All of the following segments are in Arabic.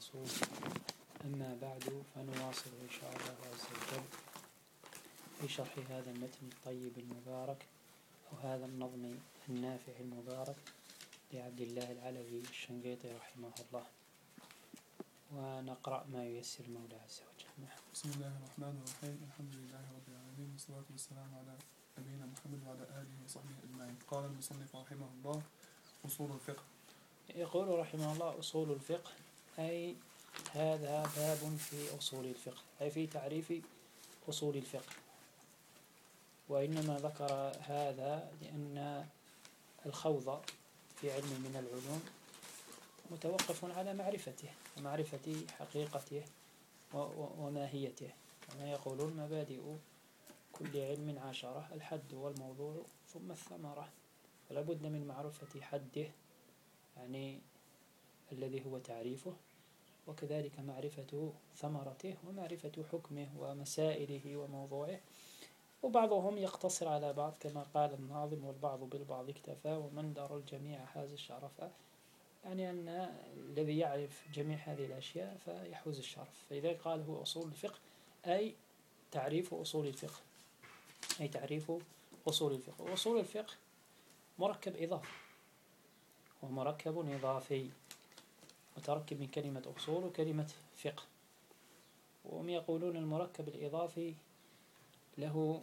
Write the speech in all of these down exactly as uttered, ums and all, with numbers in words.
الأصول. أما بعد فنواصل إن شاء الله عز وجل في شرح هذا المتن الطيب المبارك أو هذا النظم النافع المبارك لعبد الله العلوي الشنقيطي رحمه الله، ونقرأ ما ييسر المولى عز وجل. بسم الله الرحمن الرحيم. الحمد لله رب العالمين، والصلاة والسلام على نبينا محمد وعلى آله وصحبه أجمعين. قال المصنف رحمه الله: أصول الفقه. يقول رحمه الله: أصول الفقه، أي هذا باب في أصول الفقه، أي في تعريف أصول الفقه. وإنما ذكر هذا لأن الخوض في علم من العلوم متوقف على معرفته ومعرفة حقيقته وماهيته، كما يقولون: مبادئ كل علم عشرة، الحد والموضوع ثم الثمرة. فلا بد من معرفة حده، يعني الذي هو تعريفه، وكذلك معرفة ثمرته ومعرفة حكمه ومسائله وموضوعه. وبعضهم يقتصر على بعض كما قال الناظم: والبعض بالبعض اكتفى ومن دار الجميع حاز الشرف. يعني أن الذي يعرف جميع هذه الأشياء فيحوز الشرف. فإذا قال هو أصول الفقه أي تعريف أصول الفقه، أي تعريف أصول الفقه. وأصول الفقه مركب إضافي، ومركب إضافي متركب من كلمة أصول وكلمة فقه. وهم يقولون المركب الإضافي له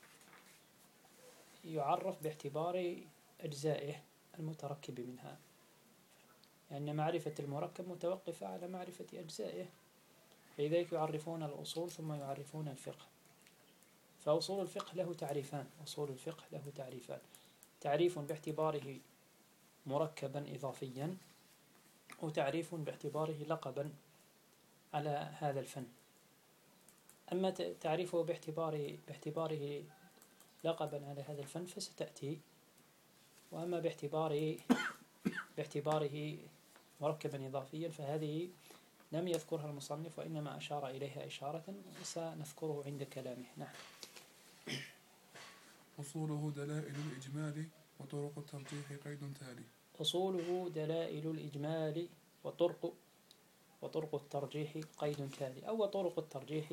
يعرف باعتبار أجزائه المتركب منها، لأن يعني معرفة المركب متوقفة على معرفة أجزائه، فلذلك يعرفون الأصول ثم يعرفون الفقه. فأصول الفقه له تعريفان، أصول الفقه له تعريفان: تعريف باعتباره مركبا إضافيا، وتعريف باعتباره لقبا على هذا الفن. أما تعريفه باعتباره, باعتباره لقبا على هذا الفن فستأتي، وأما باعتباره, باعتباره مركبا إضافيا فهذه لم يذكرها المصنف، وإنما أشار إليها إشارة وسنذكره عند كلامه. نعم. أصوله دلائل الإجمال وطرق الترجيح قيد تالي. أصوله دلائل الإجمال وطرق وطرق الترجيح قيد تالي. أو طرق الترجيح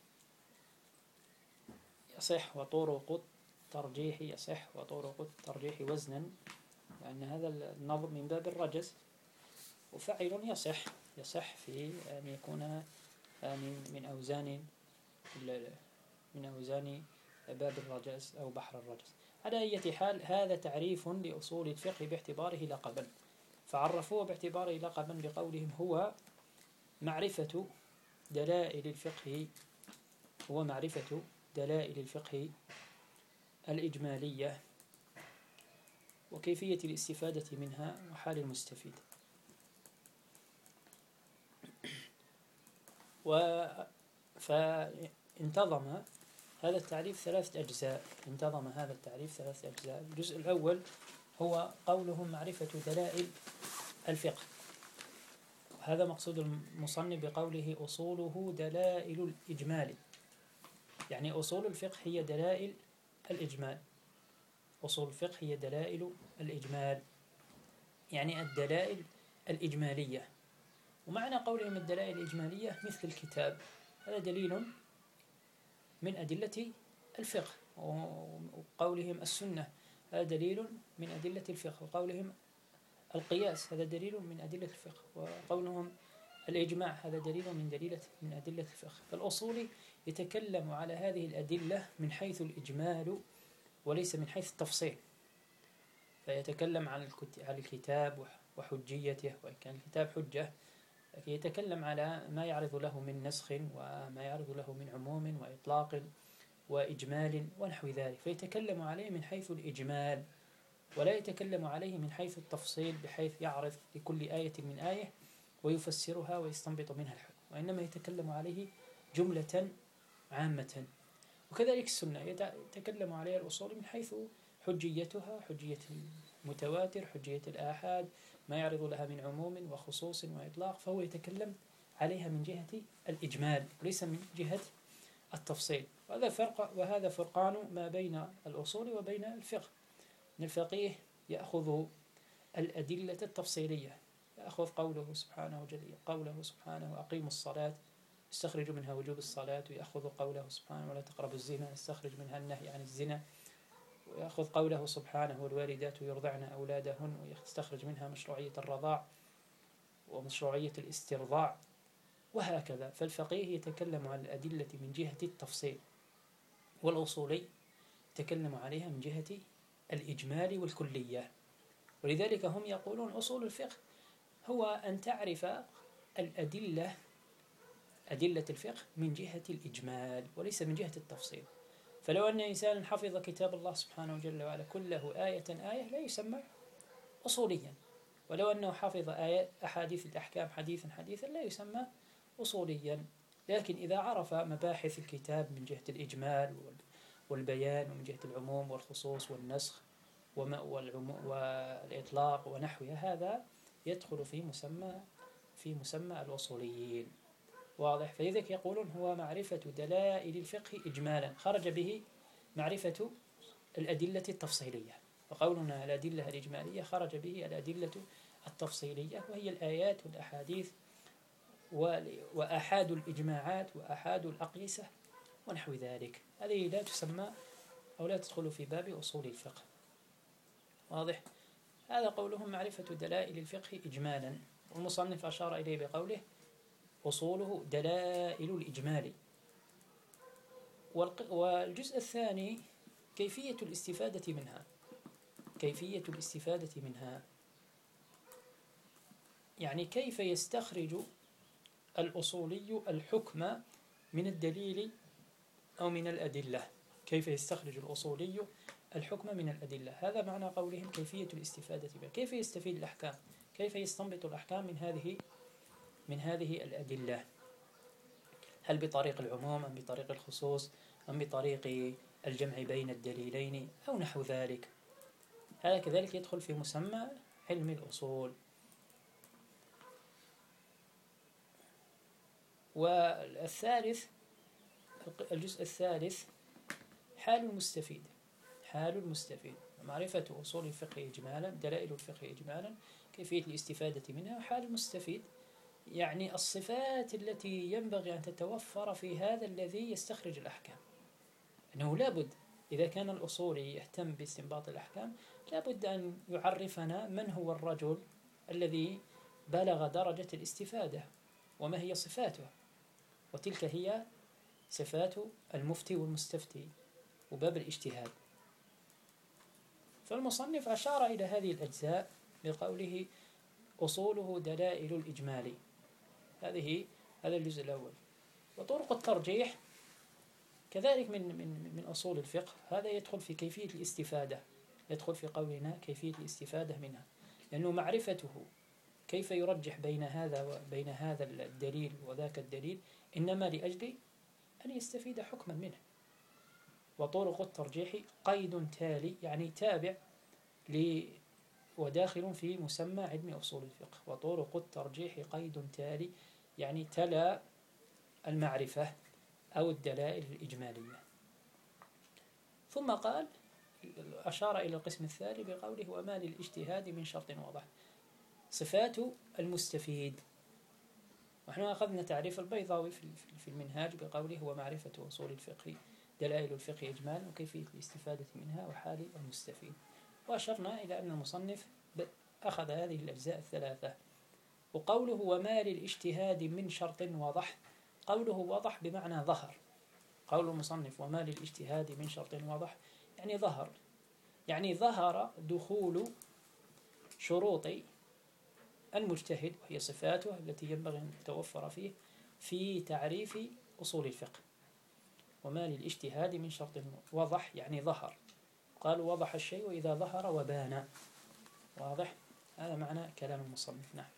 يصح، وطرق الترجيح يصح، وطرق الترجيح وزنا، لأن هذا النظم من باب الرجز. وفعل يصح يصح في أن يكون من أوزان من أوزان باب الرجز أو بحر الرجز. على أي حال هذا تعريف لأصول الفقه باعتباره لقبا، فعرفوه باعتباره لقبا بقولهم: هو معرفة دلائل الفقه هو معرفة دلائل الفقه الإجمالية وكيفية الاستفادة منها وحال المستفيد. فانتظم هذا التعريف ثلاثة أجزاء انتظم هذا التعريف ثلاثة أجزاء. الجزء الأول هو قولهم معرفة دلائل الفقه، هذا مقصود المصنف بقوله: أصوله دلائل الإجمال، يعني أصول الفقه هي دلائل الإجمال. أصول الفقه هي دلائل الإجمال، يعني الدلائل الإجمالية. ومعنى قولهم الدلائل الإجمالية مثل الكتاب، هذا دليل من أدلة الفقه. وقولهم السنة هذا دليل من أدلة الفقه. وقولهم القياس هذا دليل من أدلة الفقه. وقولهم الإجماع هذا دليل من دليل من أدلة الفقه. فالأصولي يتكلم على هذه الأدلة من حيث الإجمال وليس من حيث التفصيل، فيتكلم عن الكتاب وحجيته، وإن كان الكتاب حجة يتكلم على ما يعرض له من نسخ وما يعرض له من عموم وإطلاق وإجمال ونحو ذلك، فيتكلم عليه من حيث الإجمال ولا يتكلم عليه من حيث التفصيل بحيث يعرض لكل آية من آية ويفسرها ويستنبط منها الحكم، وإنما يتكلم عليه جملة عامة. وكذلك السنة يتكلم عليها الأصول من حيث حجيتها، حجية المتواتر، حجية الآحاد، ما يعرض لها من عموم وخصوص وإطلاق، فهو يتكلم عليها من جهة الإجمال وليس من جهة التفصيل. وهذا فرق وهذا فرقان ما بين الأصول وبين الفقه. إن الفقيه يأخذ الأدلة التفصيلية، يأخذ قوله سبحانه جل قوله سبحانه أقيموا الصلاة يستخرج منها وجوب الصلاة، ويأخذ قوله سبحانه ولا تقربوا الزنا يستخرج منها النهي عن الزنا، ويأخذ قوله سبحانه والوالدات يرضعن أولادهن ويستخرج منها مشروعية الرضاع ومشروعية الاسترضاع، وهكذا. فالفقيه يتكلم عن الأدلة من جهة التفصيل، والأصولي يتكلم عليها من جهة الإجمال والكلية. ولذلك هم يقولون أصول الفقه هو أن تعرف الأدلة أدلة الفقه من جهة الإجمال وليس من جهة التفصيل. فلو أن إنسان حفظ كتاب الله سبحانه جل وعلا كله آية آية لا يسمى أصوليا، ولو أنه حفظ آيات أحاديث الأحكام حديثا حديثا لا يسمى أصوليا. لكن إذا عرف مباحث الكتاب من جهة الإجمال والبيان ومن جهة العموم والخصوص والنسخ والإطلاق ونحوها، هذا يدخل في مسمى في مسمى الأصوليين. واضح؟ فلذلك يقولون هو معرفة دلائل الفقه إجمالا، خرج به معرفة الأدلة التفصيلية. وقولنا الأدلة الإجمالية خرج به الأدلة التفصيلية، وهي الآيات والأحاديث وآحاد الإجماعات وآحاد الأقيسة ونحو ذلك. هذه لا تسمى أو لا تدخل في باب أصول الفقه. واضح؟ هذا قولهم معرفة دلائل الفقه إجمالا، والمصنف أشار إليه بقوله أصوله دلائل الإجمال. والجزء الثاني كيفية الاستفادة منها. كيفية الاستفادة منها يعني كيف يستخرج الأصولي الحكم من الدليل أو من الأدلة. كيف يستخرج الأصولي الحكم من الأدلة، هذا معنى قولهم كيفية الاستفادة منها. كيف يستفيد الأحكام، كيف يستنبط الأحكام من هذه من هذه الأدلة، هل بطريق العموم أم بطريق الخصوص أم بطريق الجمع بين الدليلين أو نحو ذلك. هذا كذلك يدخل في مسمى علم الأصول. والثالث الجزء الثالث حال المستفيد. حال المستفيد معرفة أصول الفقه إجمالا، دلائل الفقه إجمالا، كيفية الاستفادة منها. حال المستفيد يعني الصفات التي ينبغي أن تتوفر في هذا الذي يستخرج الأحكام. أنه لابد إذا كان الأصولي يهتم باستنباط الأحكام لابد أن يعرفنا من هو الرجل الذي بلغ درجة الاستفادة وما هي صفاته، وتلك هي صفات المفتي والمستفتي وباب الاجتهاد. فالمصنف أشار إلى هذه الأجزاء بقوله أصوله دلائل الإجمال. هذه هذا الجزء الأول. وطرق الترجيح كذلك من من من أصول الفقه، هذا يدخل في كيفية الاستفادة، يدخل في قولنا كيفية الاستفادة منها، لأنه معرفته كيف يرجح بين هذا وبين هذا الدليل وذاك الدليل إنما لأجل أن يستفيد حكما منه. وطرق الترجيح قيد تالي يعني تابع ل وداخل في مسمى علم أصول الفقه. وطرق الترجيح قيد تالي يعني تلا المعرفة أو الدلائل الإجمالية. ثم قال أشار إلى القسم الثاني بقوله وما للاجتهاد من شرط واضح. صفات المستفيد. ونحن أخذنا تعريف البيضاوي في المنهاج بقوله ومعرفة أصول الفقه دلائل الفقه إجمالا وكيفية الاستفادة منها وحال المستفيد. وأشرنا إلى أن المصنف أخذ هذه الأجزاء الثلاثة. وقوله وما للاجتهاد من شرط واضح، قوله واضح بمعنى ظهر. قول المصنف وما للاجتهاد من شرط واضح يعني ظهر، يعني ظهر دخول شروط المجتهد وهي صفاته التي ينبغي أن تتوفر فيه في تعريف أصول الفقه. وما للاجتهاد من شرط واضح يعني ظهر. قالوا وضح الشيء إذا ظهر وبان. واضح؟ هذا معنى كلام المصنف. نعم.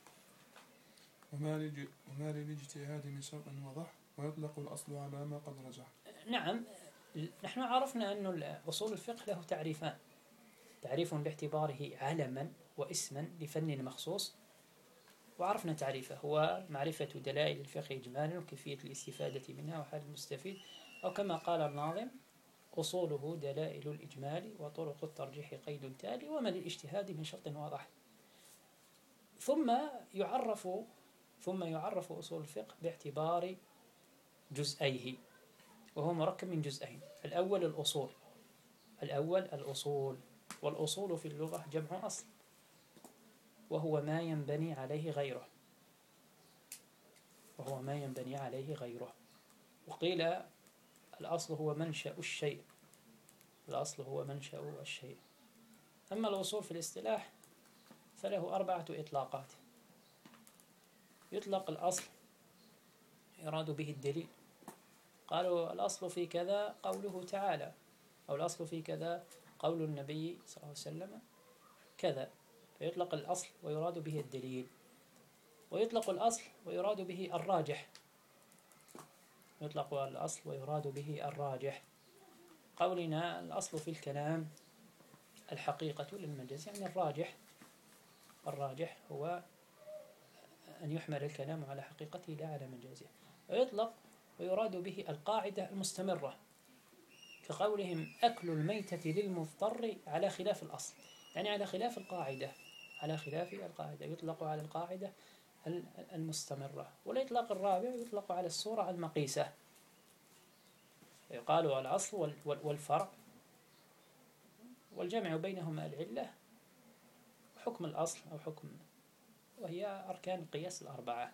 وما للاجتهاد من شرط واضح ويطلق الأصل على ما قد رجح. نعم. نحن عرفنا أن أصول الفقه له تعريفان، تعريف باعتباره علما واسما لفن مخصوص، وعرفنا تعريفه هو معرفة دلائل الفقه إجمالا وكيفية الاستفادة منها وحال المستفيد، أو كما قال الناظم أصوله دلائل الإجمال وطرق الترجيح قيد تالي وما للاجتهاد من شرط واضح. ثم يعرف ثم يعرف أصول الفقه باعتبار جزئيه، وهو مركب من جزئين. الأول الأصول الأول الأصول والأصول في اللغة جمع أصل، وهو ما ينبني عليه غيره وهو ما ينبني عليه غيره وقيل الأصل هو منشأ الشيء الأصل هو منشأ الشيء. أما الأصول في الاصطلاح فله أربعة إطلاقات. يطلق الأصل يراد به الدليل، قالوا الأصل في كذا قوله تعالى، أو الأصل في كذا قول النبي صلى الله عليه وسلم كذا، فيطلق الأصل ويراد به الدليل. ويطلق الأصل ويراد به الراجح يطلق الأصل ويراد به الراجح قولنا الأصل في الكلام الحقيقة للمجاز، يعني الراجح الراجح هو أن يحمل الكلام على حقيقته لا على مجازه. ويطلق ويراد به القاعدة المستمرة، كقولهم أكل الميتة للمضطر على خلاف الأصل، يعني على خلاف القاعدة على خلاف القاعدة يطلق على القاعدة المستمرة. والإطلاق الرابع يطلق على الصورة المقيسة، يقال الأصل والفرع، والجمع بينهما العلة، حكم الأصل أو حكم، وهي أركان القياس الأربعة.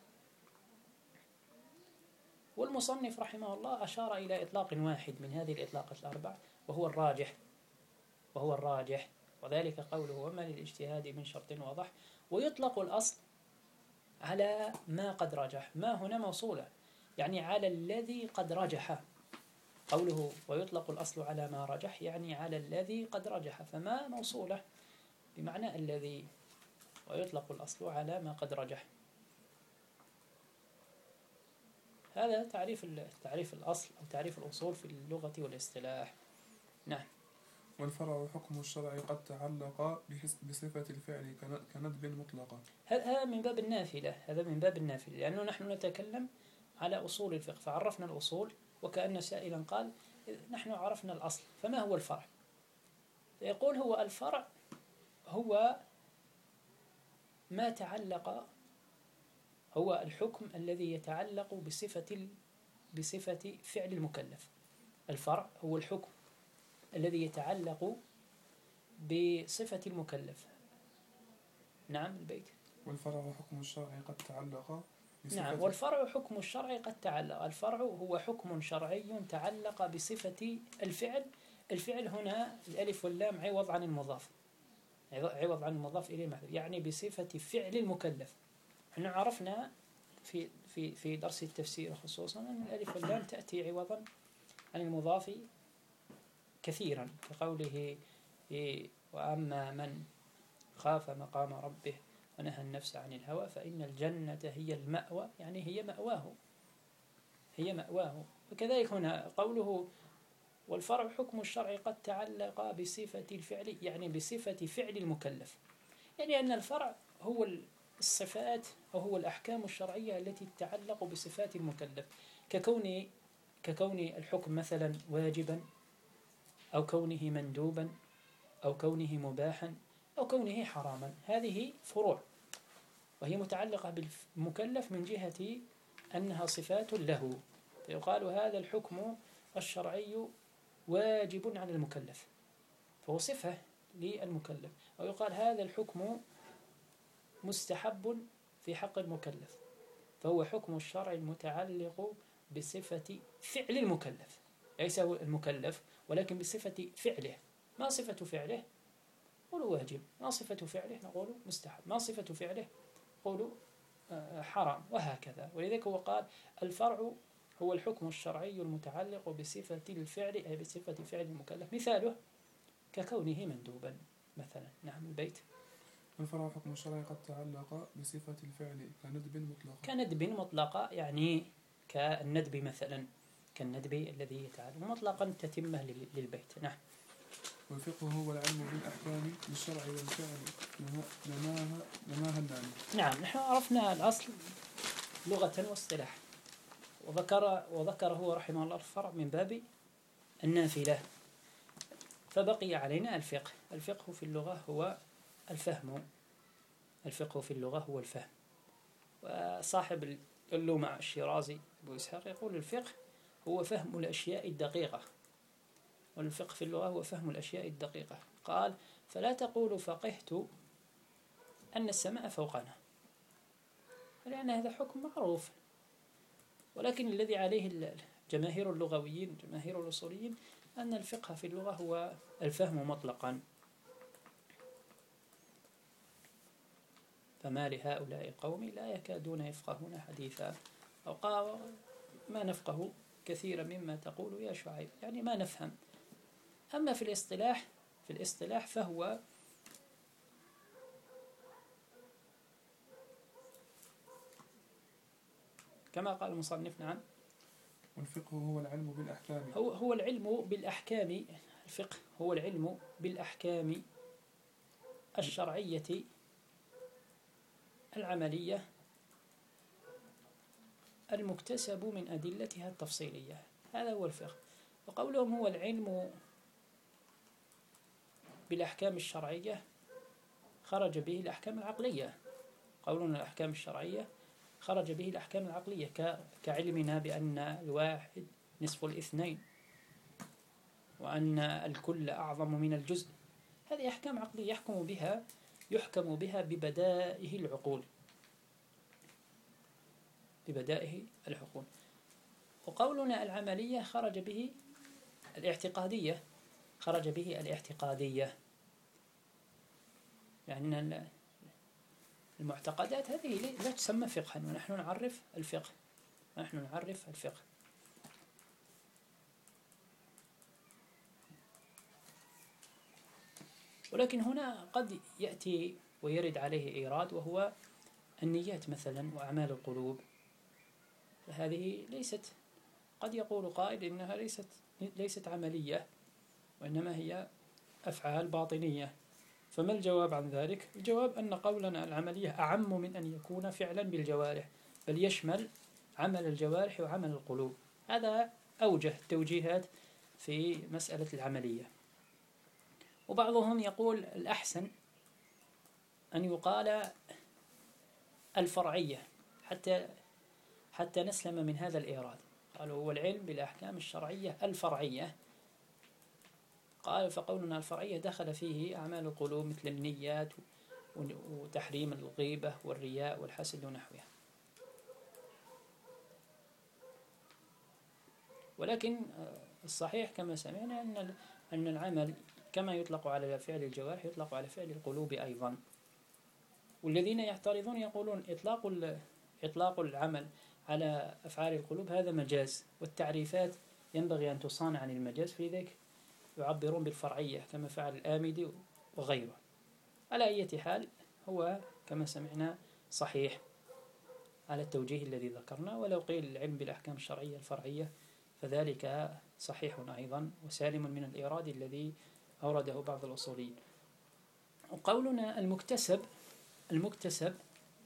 والمصنف رحمه الله أشار إلى إطلاق واحد من هذه الإطلاقات الأربع، وهو الراجح وهو الراجح وذلك قوله وما للاجتهاد من شرط واضح. ويطلق الأصل على ما قد رجح، ما هنا موصولة، يعني على الذي قد رجح. قوله ويطلق الأصل على ما رجح يعني على الذي قد رجح، فما موصولة بمعنى الذي، ويطلق الأصل على ما قد رجح. هذا تعريف تعريف الأصل أو تعريف الأصول في اللغة والاصطلاح. نعم. والفرع حكم الشرع قد تعلق بصفة الفعل كندب مطلقة. هذا من باب النافلة هذا من باب النافلة لأنه نحن نتكلم على أصول الفقه، فعرفنا الأصول وكأن سائلا قال نحن عرفنا الأصل فما هو الفرع؟ يقول هو الفرع هو ما تعلق هو الحكم الذي يتعلق بصفة بصفة فعل المكلف. الفرع هو الحكم الذي يتعلق بصفة المكلف. نعم البيت. والفرع حكم الشرع قد تعلق بصفة. نعم والفرع حكم الشرع قد تعلق. الفرع هو حكم شرعي تعلق بصفة الفعل. الفعل هنا الألف واللام عوض عن المضاف عوض عن المضاف إليه المحذوف، يعني بصفة فعل المكلف. احنا عرفنا في في في درس التفسير خصوصا أن الألف واللام تأتي عوضا عن المضاف كثيرا، كقوله وأما من خاف مقام ربه ونهى النفس عن الهوى فإن الجنة هي المأوى، يعني هي مأواه هي مأواه. وكذلك هنا قوله والفرع حكم الشرع قد تعلق بصفة الفعل، يعني بصفة فعل المكلف، يعني أن الفرع هو الصفات أو هو الأحكام الشرعية التي تتعلق بصفات المكلف، ككون ككون الحكم مثلا واجبا أو كونه مندوبا أو كونه مباحا أو كونه حراما. هذه فروع وهي متعلقة بالمكلف من جهة أنها صفات له، فيقال هذا الحكم الشرعي واجب على المكلف فهو صفة للمكلف، أو يقال هذا الحكم مستحب في حق المكلف فهو حكم الشرع المتعلق بصفة فعل المكلف، ليس هو المكلف ولكن بصفة فعله. ما صفة فعله؟ نقول واجب. ما صفة فعله؟ نقول مستحب. ما صفة فعله؟ نقول حرام، وهكذا. ولذلك هو قال الفرع هو الحكم الشرعي المتعلق بصفة الفعل أي بصفة فعل المكلف، مثاله ككونه مندوبا مثلا. نعم البيت. الفرع حكم الشرع قد تعلق بصفة الفعل كندب مطلقة. كندب مطلقة يعني كالندب مثلا، كالندب الذي يتعلق مطلقا تتمه للبيت. نعم. والفقه هو العلم بالأحكام للشرع والفعل نماها نماها النعم. نعم نحن عرفنا الأصل لغة واصطلاح، وذكر وذكر هو رحمه الله الفرع من باب النافلة، فبقي علينا الفقه. الفقه في اللغة هو الفهم الفقه في اللغة هو الفهم. وصاحب اللمع الشيرازي أبو إسحاق يقول الفقه هو فهم الأشياء الدقيقة، والفقه في اللغة هو فهم الأشياء الدقيقة. قال فلا تقول فقهت أن السماء فوقنا، لأن هذا حكم معروف، ولكن الذي عليه جماهير اللغويين جماهير الأصوليين أن الفقه في اللغة هو الفهم مطلقا. فما لهؤلاء القوم لا يكادون يفقهون حديثا، أو قال ما نفقه كثيرا مما تقول يا شعيب، يعني ما نفهم. أما في الاصطلاح في الاصطلاح فهو كما قال المصنف. نعم. والفقه هو العلم بالأحكام. هو هو العلم بالأحكام. الفقه هو العلم بالأحكام الشرعية العملية المكتسب من أدلتها التفصيلية، هذا هو الفقه. وقولهم هو العلم بالأحكام الشرعية خرج به الأحكام العقلية. قولنا الأحكام الشرعية خرج به الأحكام العقلية كعلمنا بأن الواحد نصف الاثنين، وأن الكل أعظم من الجزء. هذه أحكام عقلية يحكم بها يحكم بها ببدائه العقول ببدائه العقول. وقولنا العملية خرج به الاعتقادية خرج به الاعتقادية يعني المعتقدات هذه لا تسمى فقها، ونحن نعرف الفقه نحن نعرف الفقه ولكن هنا قد يأتي ويرد عليه إيراد، وهو النيات مثلا وأعمال القلوب. فهذه ليست، قد يقول قائل إنها ليست ليست عملية، وإنما هي أفعال باطنية. فما الجواب عن ذلك؟ الجواب أن قولنا العملية أعم من أن يكون فعلا بالجوارح، بل يشمل عمل الجوارح وعمل القلوب. هذا أوجه التوجيهات في مسألة العملية. وبعضهم يقول الأحسن أن يقال الفرعية حتى حتى نسلم من هذا الإيراد. قالوا هو العلم بالأحكام الشرعية الفرعية. قال فقولنا الفرعية دخل فيه أعمال القلوب مثل النيات وتحريم الغيبة والرياء والحسد ونحوها. ولكن الصحيح كما سمعنا أن أن العمل كما يطلق على فعل الجوارح يطلق على فعل القلوب أيضا. والذين يعترضون يقولون إطلاق إطلاق العمل على أفعال القلوب هذا مجاز، والتعريفات ينبغي أن تصان عن المجاز، في ذلك يعبرون بالفرعية كما فعل الآمدي وغيره. على أي حال هو كما سمعنا صحيح على التوجيه الذي ذكرنا. ولو قيل العلم بالأحكام الشرعية الفرعية فذلك صحيح أيضا وسالم من الإيراد الذي أورده بعض الأصوليين. وقولنا المكتسب المكتسب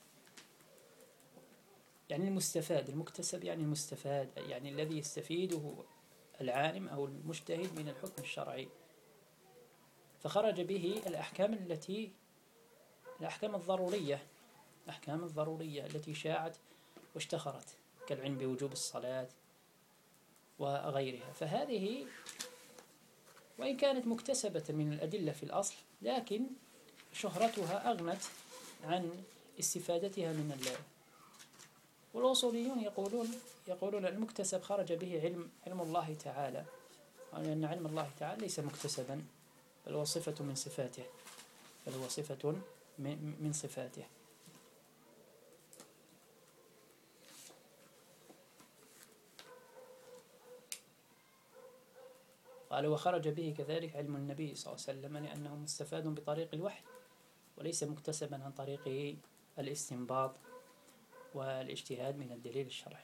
يعني المستفاد المكتسب يعني المستفاد يعني الذي يستفيده العالم أو المجتهد من الحكم الشرعي. فخرج به الأحكام التي الأحكام الضرورية الأحكام الضرورية التي شاعت واشتهرت كالعلم بوجوب الصلاة وغيرها. فهذه وإن كانت مكتسبة من الأدلة في الأصل، لكن شهرتها أغنت عن استفادتها من الله. والأصوليون يقولون يقولون المكتسب خرج به علم علم الله تعالى، لأن علم الله تعالى ليس مكتسبا بل هو صفة من صفاته بل هو صفة من صفاته. قال وخرج به كذلك علم النبي صلى الله عليه وسلم لأنه مستفاد بطريق الوحي وليس مكتسبا عن طريق الاستنباط والاجتهاد من الدليل الشرعي.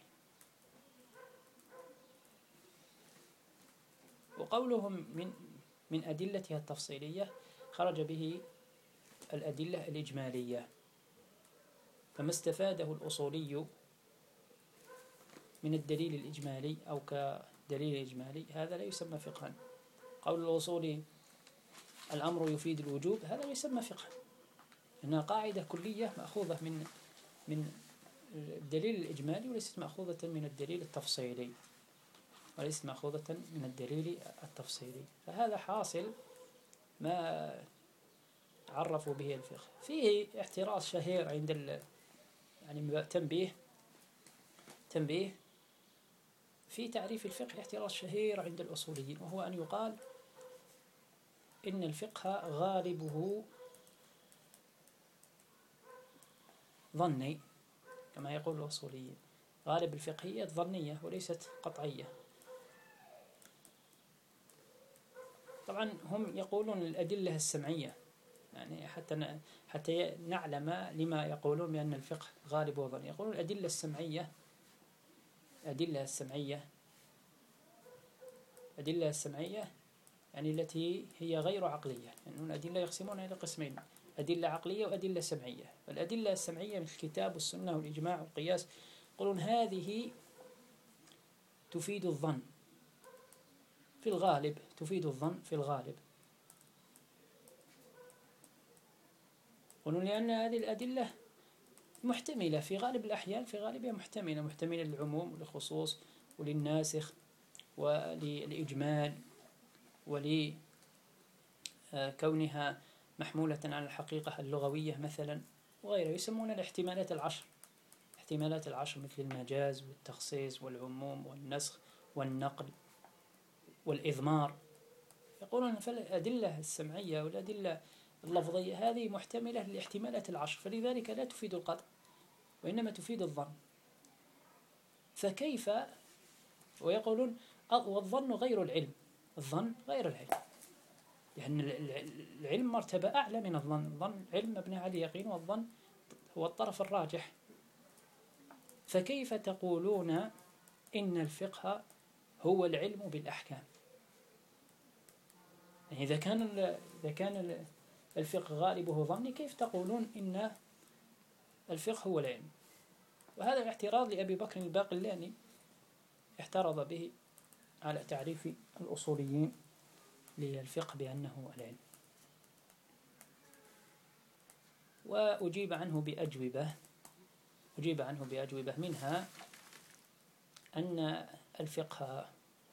وقولهم من من أدلتها التفصيلية خرج به الأدلة الإجمالية. فما استفاده الأصولي من الدليل الإجمالي أو كدليل إجمالي هذا لا يسمى فقها. قول الأصولي الأمر يفيد الوجوب هذا لا يسمى فقها، إنها قاعدة كلية مأخوذة من من الدليل الإجمالي وليست مأخوذة من الدليل التفصيلي وليست مأخوذة من الدليل التفصيلي. فهذا حاصل ما عرفوا به الفقه. فيه احتراز شهير عند ال يعني تنبيه تنبيه في تعريف الفقه، احتراز شهير عند الأصوليين، وهو أن يقال إن الفقه غالبه ظني، كما يقول الأصوليين، غالب الفقهية ظنية وليست قطعية. طبعا هم يقولون الأدلة السمعية، يعني حتى حتى نعلم لما يقولون بأن الفقه غالبه ظني. يقولون الأدلة السمعية الأدلة السمعية الأدلة السمعية يعني التي هي غير عقلية، لأن يعني الأدلة يقسمون إلى قسمين: أدلة عقلية وأدلة سمعية. والأدلة السمعية مثل الكتاب والسنة والإجماع والقياس يقولون هذه تفيد الظن في الغالب، تفيد الظن في الغالب. يقولون لأن هذه الأدلة محتملة في غالب الأحيان، في غالبها محتملة محتملة للعموم وللخصوص وللناسخ وللإجمال ولكونها محمولة على الحقيقة اللغوية مثلا وغيره. يسمون الاحتمالات العشر، احتمالات العشر مثل المجاز والتخصيص والعموم والنسخ والنقل والإضمار. يقولون فالأدلة السمعية والأدلة اللفظية هذه محتملة للاحتمالات العشر، فلذلك لا تفيد القطع وإنما تفيد الظن. فكيف؟ ويقولون والظن غير العلم، الظن غير العلم، لأن يعني العلم مرتبة أعلى من الظن. الظن علم مبني على اليقين، والظن هو الطرف الراجح. فكيف تقولون إن الفقه هو العلم بالأحكام؟ يعني إذا كان إذا كان الفقه غالبه ظني، كيف تقولون إن الفقه هو العلم؟ وهذا الاعتراض لأبي بكر الباقلاني اعترض به على تعريف الأصوليين للفقه بأنه العلم، وأجيب عنه بأجوبة أجيب عنه بأجوبة منها أن الفقه،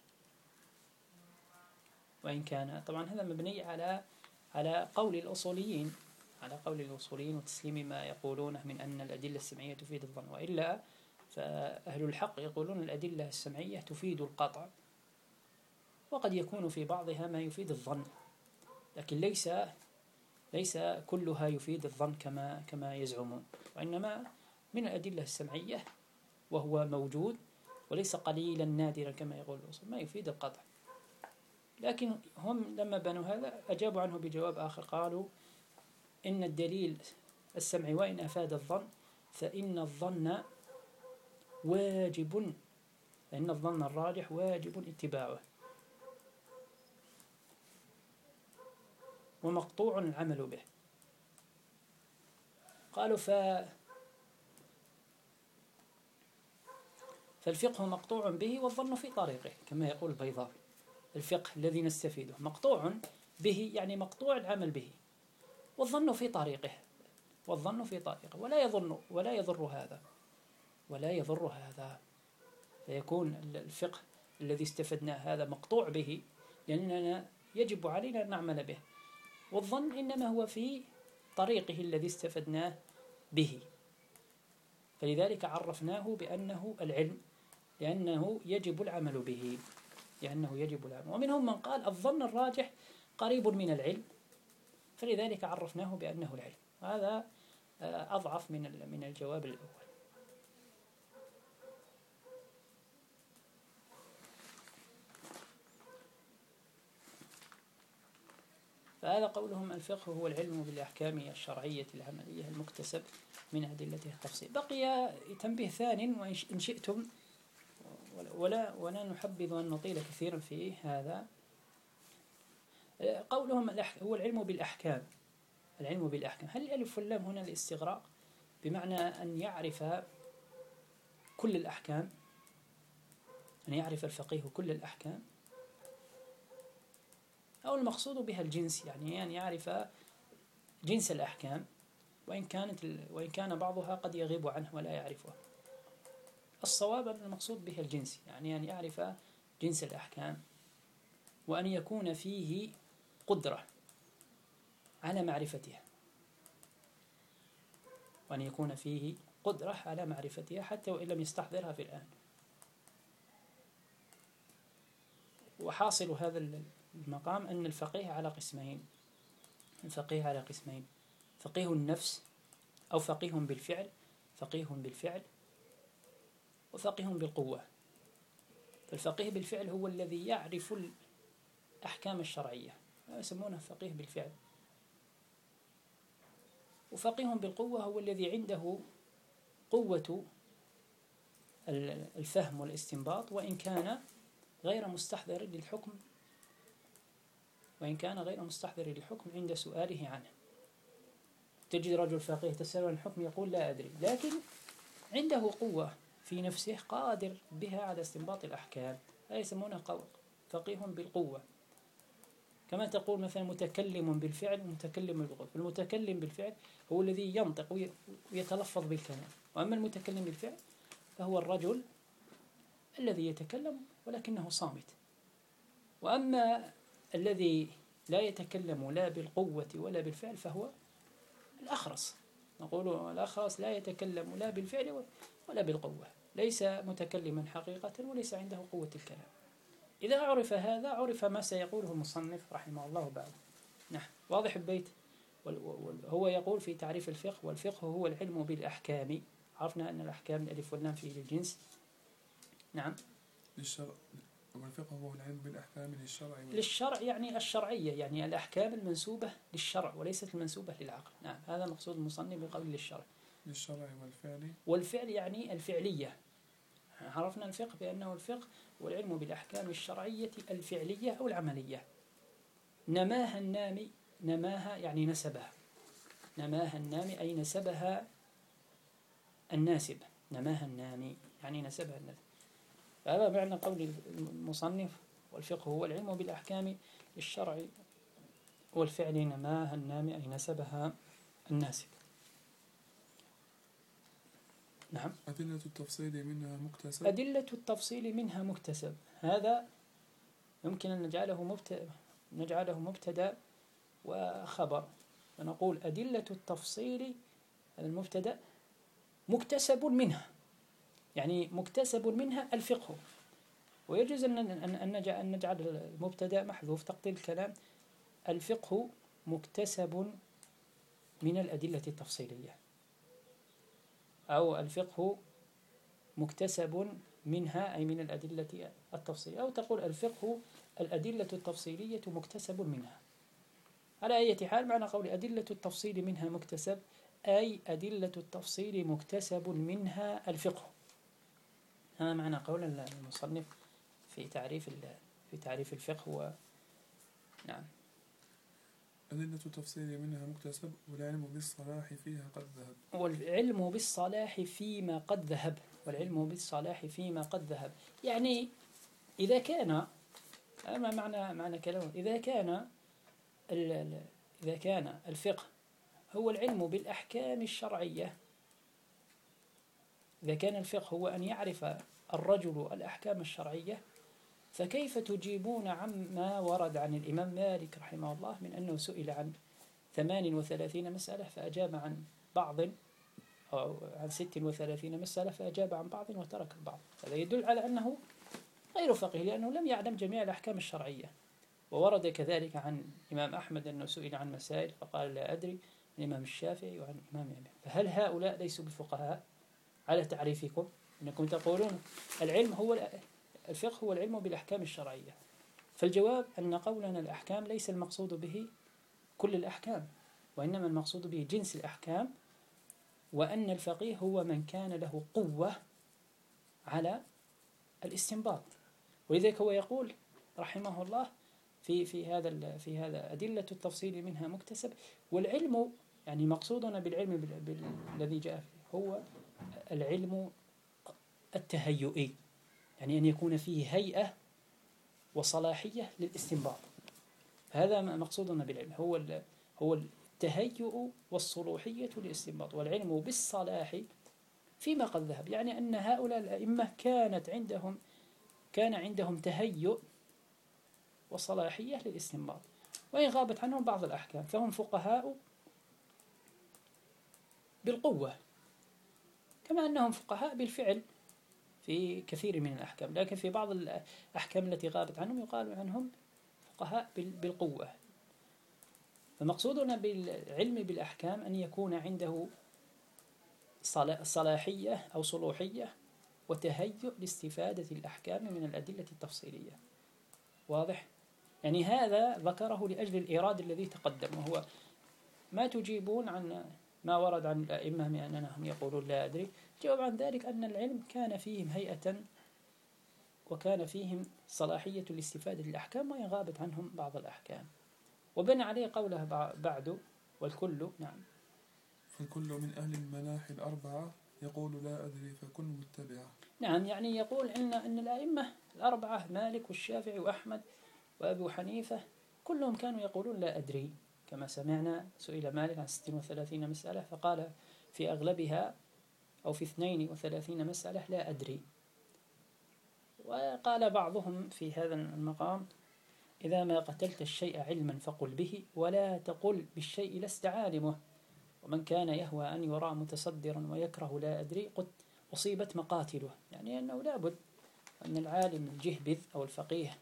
وإن كان طبعا هذا مبني على على قول الأصوليين على قول الأصوليين وتسليم ما يقولونه من أن الأدلة السمعية تفيد الظن، وإلا فأهل الحق يقولون الأدلة السمعية تفيد القطع، وقد يكون في بعضها ما يفيد الظن، لكن ليس ليس كلها يفيد الظن كما كما يزعمون، وإنما من الأدلة السمعية وهو موجود وليس قليلا نادرا كما يقول الأصول ما يفيد القطع. لكن هم لما بنوا هذا أجابوا عنه بجواب آخر، قالوا إن الدليل السمعي وإن أفاد الظن فإن الظن واجب فإن الظن الراجح واجب اتباعه ومقطوع العمل به. قالوا ف فالفقه مقطوع به والظن في طريقه، كما يقول البيضاوي. الفقه الذي نستفيده مقطوع به يعني مقطوع العمل به، والظن في طريقه والظن في طريقه ولا يظن ولا يضر هذا ولا يضر هذا فيكون الفقه الذي استفدناه هذا مقطوع به لأننا يجب علينا أن نعمل به، والظن إنما هو في طريقه الذي استفدناه به، فلذلك عرفناه بأنه العلم لأنه يجب العمل به لأنه يجب العمل. ومنهم من قال الظن الراجح قريب من العلم، فلذلك عرفناه بأنه العلم. هذا أضعف من من الجواب الأول. فهذا قولهم الفقه هو العلم بالأحكام الشرعية العملية المكتسب من أدلته التفصيل. بقي تنبيه ثانٍ وإن شئتم ولا ولا نحبذ أن نطيل كثيرا في هذا. قولهم هو العلم بالأحكام العلم بالأحكام هل الألف واللام هنا الاستغراق بمعنى أن يعرف كل الأحكام، أن يعرف الفقيه كل الأحكام، أو المقصود بها الجنس يعني أن يعرف جنس الأحكام؟ وإن كانت وإن كان بعضها قد يغيب عنه ولا يعرفه. الصواب أن المقصود به الجنس، يعني أن يعرف جنس الأحكام، وأن يكون فيه قدرة على معرفتها، وأن يكون فيه قدرة على معرفتها حتى وإن لم يستحضرها في الآن. وحاصل هذا المقام أن الفقيه على قسمين، الفقيه على قسمين: فقيه النفس أو فقيه بالفعل، فقيه بالفعل وفقيه بالقوة. فالفقيه بالفعل هو الذي يعرف الأحكام الشرعية، يسمونه فقيه بالفعل. وفقيه بالقوة هو الذي عنده قوة الفهم والاستنباط، وإن كان غير مستحضر للحكم وإن كان غير مستحضر للحكم عند سؤاله عنه. تجد رجل فقيه تسأله عن الحكم يقول لا أدري، لكن عنده قوة في نفسه قادر بها على استنباط الأحكام، هذا يسمونه فقيه بالقوة. كما تقول مثلا متكلم بالفعل ومتكلم بالقول. المتكلم بالفعل هو الذي ينطق ويتلفظ بالكلام، وأما المتكلم بالفعل فهو الرجل الذي يتكلم ولكنه صامت. وأما الذي لا يتكلم لا بالقوة ولا بالفعل فهو الأخرس. نقول الأخرس لا يتكلم لا بالفعل ولا بالقوة، ليس متكلما حقيقة وليس عنده قوة الكلام. إذا عرف هذا عرف ما سيقوله المصنف رحمه الله بعد. نعم، واضح البيت. هو يقول في تعريف الفقه: والفقه هو العلم بالأحكام. عرفنا أن الأحكام الألف واللام فيه للجنس. نعم. للشرع. والفقه هو العلم بالأحكام للشرع. للشرع يعني الشرعية، يعني الأحكام المنسوبة للشرع وليست المنسوبة للعقل. نعم، هذا مقصود المصنف بقول للشرع. للشرع والفعل. والفعل يعني الفعلية. عرفنا الفقه بأنه الفقه والعلم بالأحكام الشرعية الفعلية أو العملية. نماها النامي، نماها يعني نسبها، نماها النامي أي نسبها الناسب، نماها النامي يعني نسبها الناسب. هذا معنى قول المصنف: والفقه هو العلم بالأحكام للشرع والفعل نماها النامي أي نسبها الناسب. نعم. أدلة التفصيل منها مكتسب. أدلة التفصيل منها مكتسب، هذا يمكن أن نجعله مبتدأ نجعله مبتدأ وخبر، فنقول أدلة التفصيل المبتدأ مكتسب منها، يعني مكتسب منها الفقه. ويجوز أن أن نجعل المبتدأ محذوف تقدير الكلام: الفقه مكتسب من الأدلة التفصيلية، أو الفقه مكتسب منها أي من الأدلة التفصيلية، أو تقول الفقه الأدلة التفصيلية مكتسب منها. على أي حال معنى قول أدلة التفصيل منها مكتسب أي أدلة التفصيل مكتسب منها الفقه. هذا معنى قول المصنف في تعريف في تعريف الفقه. و نعم. أدلة التفصيل منها مكتسب والعلم بالصلاح فيها قد ذهب. والعلم بالصلاح فيما قد ذهب والعلم بالصلاح فيما قد ذهب يعني إذا كان، ما معنى معنى كلامه، إذا كان إذا كان الفقه هو العلم بالأحكام الشرعية، إذا كان الفقه هو أن يعرف الرجل الأحكام الشرعية، فكيف تجيبون عما ورد عن الإمام مالك رحمه الله من أنه سئل عن ثمان وثلاثين مسألة فأجاب عن بعض، أو عن ست وثلاثين مسألة فأجاب عن بعض وترك البعض؟ هذا يدل على أنه غير فقيه، لأنه لم يعلم جميع الأحكام الشرعية. وورد كذلك عن الإمام أحمد أنه سئل عن مسائل فقال لا أدري، الإمام الشافعي وعن الإمام أحمد. فهل هؤلاء ليسوا بفقهاء على تعريفكم؟ أنكم تقولون العلم هو الفقه هو العلم بالأحكام الشرعية. فالجواب أن قولنا الأحكام ليس المقصود به كل الأحكام، وإنما المقصود به جنس الأحكام، وأن الفقيه هو من كان له قوة على الاستنباط. ولذلك هو يقول رحمه الله في في هذا في هذا أدلة التفصيل منها مكتسب. والعلم يعني مقصودنا بالعلم الذي جاء فيه هو العلم التهيئي، يعني أن يكون فيه هيئة وصلاحية للاستنباط. هذا مقصودنا بالعلم، هو هو التهيؤ والصلوحية للاستنباط، والعلم بالصلاح فيما قد ذهب، يعني أن هؤلاء الأئمة كانت عندهم كان عندهم تهيؤ وصلاحية للاستنباط، وإن غابت عنهم بعض الأحكام فهم فقهاء بالقوة، كما أنهم فقهاء بالفعل في كثير من الأحكام، لكن في بعض الأحكام التي غابت عنهم يقال عنهم فقهاء بالقوة. فمقصودنا بالعلم بالأحكام أن يكون عنده صلاحية أو صلوحية وتهيؤ لاستفادة الأحكام من الأدلة التفصيلية. واضح؟ يعني هذا ذكره لأجل الإيراد الذي تقدم، وهو ما تجيبون عن ما ورد عن الأئمة من أنهم يقولون لا أدري. جواب عن ذلك أن العلم كان فيهم هيئة وكان فيهم صلاحية لاستفادة الأحكام، وإن غابت عنهم بعض الأحكام. وبنى عليه قوله بعد والكل. نعم. فالكل من أهل المناحي الأربعة يقول لا أدري فكن متبعة. نعم، يعني يقول إن أن الأئمة الأربعة مالك والشافعي وأحمد وأبو حنيفة كلهم كانوا يقولون لا أدري، كما سمعنا سئل مالك عن ستة وثلاثين مسألة فقال في أغلبها أو في اثنين وثلاثين مسألة لا أدري. وقال بعضهم في هذا المقام إذا ما قتلت الشيء علما فقل به ولا تقل بالشيء لست عالمه، ومن كان يهوى أن يرى متصدرا ويكره لا أدري قد أصيبت مقاتله، يعني أنه لابد أن العالم الجهبذ أو الفقيه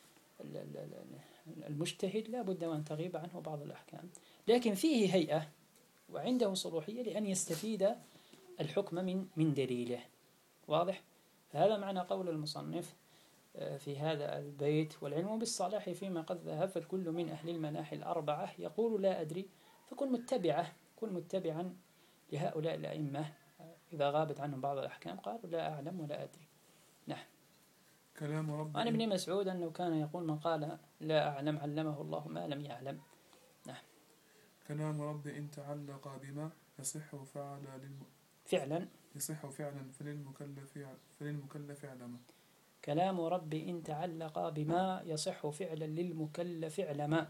المجتهد لابد وأن تغيب عنه بعض الأحكام، لكن فيه هيئة وعنده صلوحية لأن يستفيد الحكم من من دليله. واضح؟ هذا معنى قول المصنف في هذا البيت والعلم بالصلاح فيما قد ذهب فالكل من أهل المناحي الأربعة يقول لا أدري فكن متبعة كن متبعا لهؤلاء الأئمة إذا غابت عنهم بعض الأحكام قالوا لا أعلم ولا أدري. نعم. كلام رب عن ابن مسعود أنه كان يقول من قال لا أعلم علمه الله ما لم يعلم. نعم. كلام رب إن تعلق بما يصح فعل للم... فعلا يصح فعلا فللمكلف فللمكلف علما. كلام رب إن تعلق بما يصح فعلا للمكلف علما.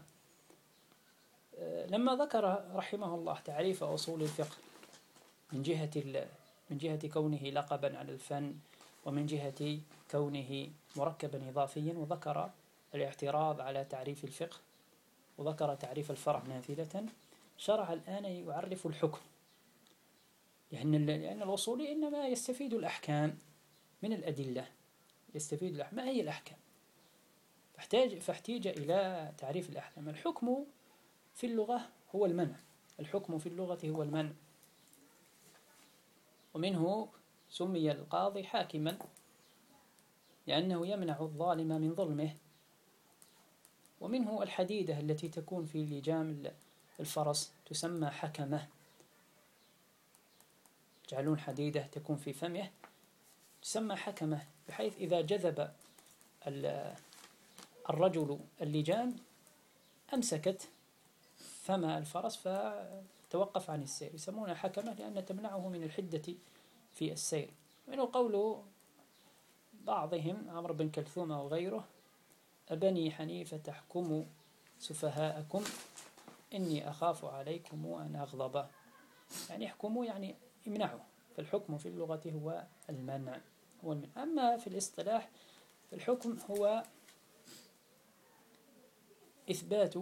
لما ذكر رحمه الله تعريف أصول الفقه من جهة من جهة كونه لقبا على الفن ومن جهة كونه مركبا إضافيا، وذكر الاعتراض على تعريف الفقه وذكر تعريف الفرع نافذة، شرع الآن يعرف الحكم، لأن لأن الأصولي إنما يستفيد الأحكام من الأدلة، يستفيد الأحكام. ما هي الأحكام؟ فاحتاج فاحتاج إلى تعريف الأحكام. الحكم في اللغة هو المنع، الحكم في اللغة هو المنع، ومنه سمي القاضي حاكما لأنه يمنع الظالم من ظلمه، ومنه الحديدة التي تكون في لجام الفرس تسمى حكمة، يجعلون حديدة تكون في فمه تسمى حكمة، بحيث إذا جذب الرجل اللجام أمسكت فم الفرس فتوقف عن السير، يسمونها حكمة لأن تمنعه من الحدة في السير. منه قول بعضهم عمرو بن كلثوم أو غيره أبني حنيفة تحكموا سفهاءكم إني أخاف عليكم أن أغضب، يعني احكموا يعني امنعوا، فالحكم في اللغة هو المنع هو المنع. أما في الاصطلاح فالحكم هو إثبات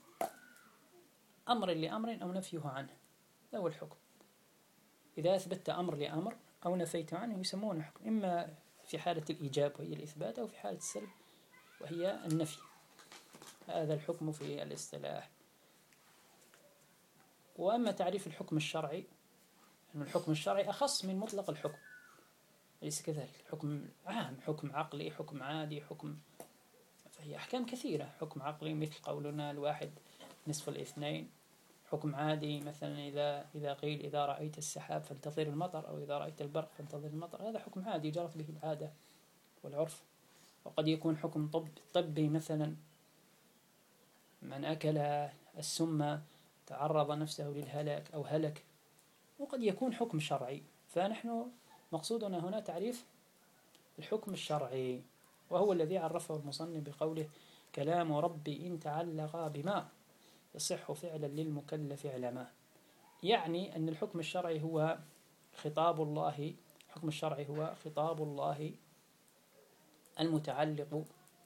أمر لأمر أو نفيه عنه، هذا هو الحكم. إذا أثبت أمر لأمر أو نفيت عنه يسمونه حكم، إما في حالة الإيجاب وهي الإثبات أو في حالة السلب وهي النفي. هذا الحكم في الاصطلاح. وأما تعريف الحكم الشرعي أن الحكم الشرعي أخص من مطلق الحكم، ليس كذلك، حكم عام، حكم عقلي، حكم عادي، حكم فهي أحكام كثيرة. حكم عقلي مثل قولنا الواحد نصف الاثنين، حكم عادي مثلا إذا إذا قيل إذا رأيت السحاب فانتظر المطر، أو إذا رأيت البرق فانتظر المطر، هذا حكم عادي جرت به العادة والعرف. وقد يكون حكم طب طبي مثلا من أكل السم تعرض نفسه للهلاك أو هلك، وقد يكون حكم شرعي. فنحن مقصودنا هنا تعريف الحكم الشرعي، وهو الذي عرفه المصنف بقوله كلام ربي إن تعلق بما يصح فعلا للمكلف علما. يعني أن الحكم الشرعي هو خطاب الله، الحكم الشرعي هو خطاب الله المتعلق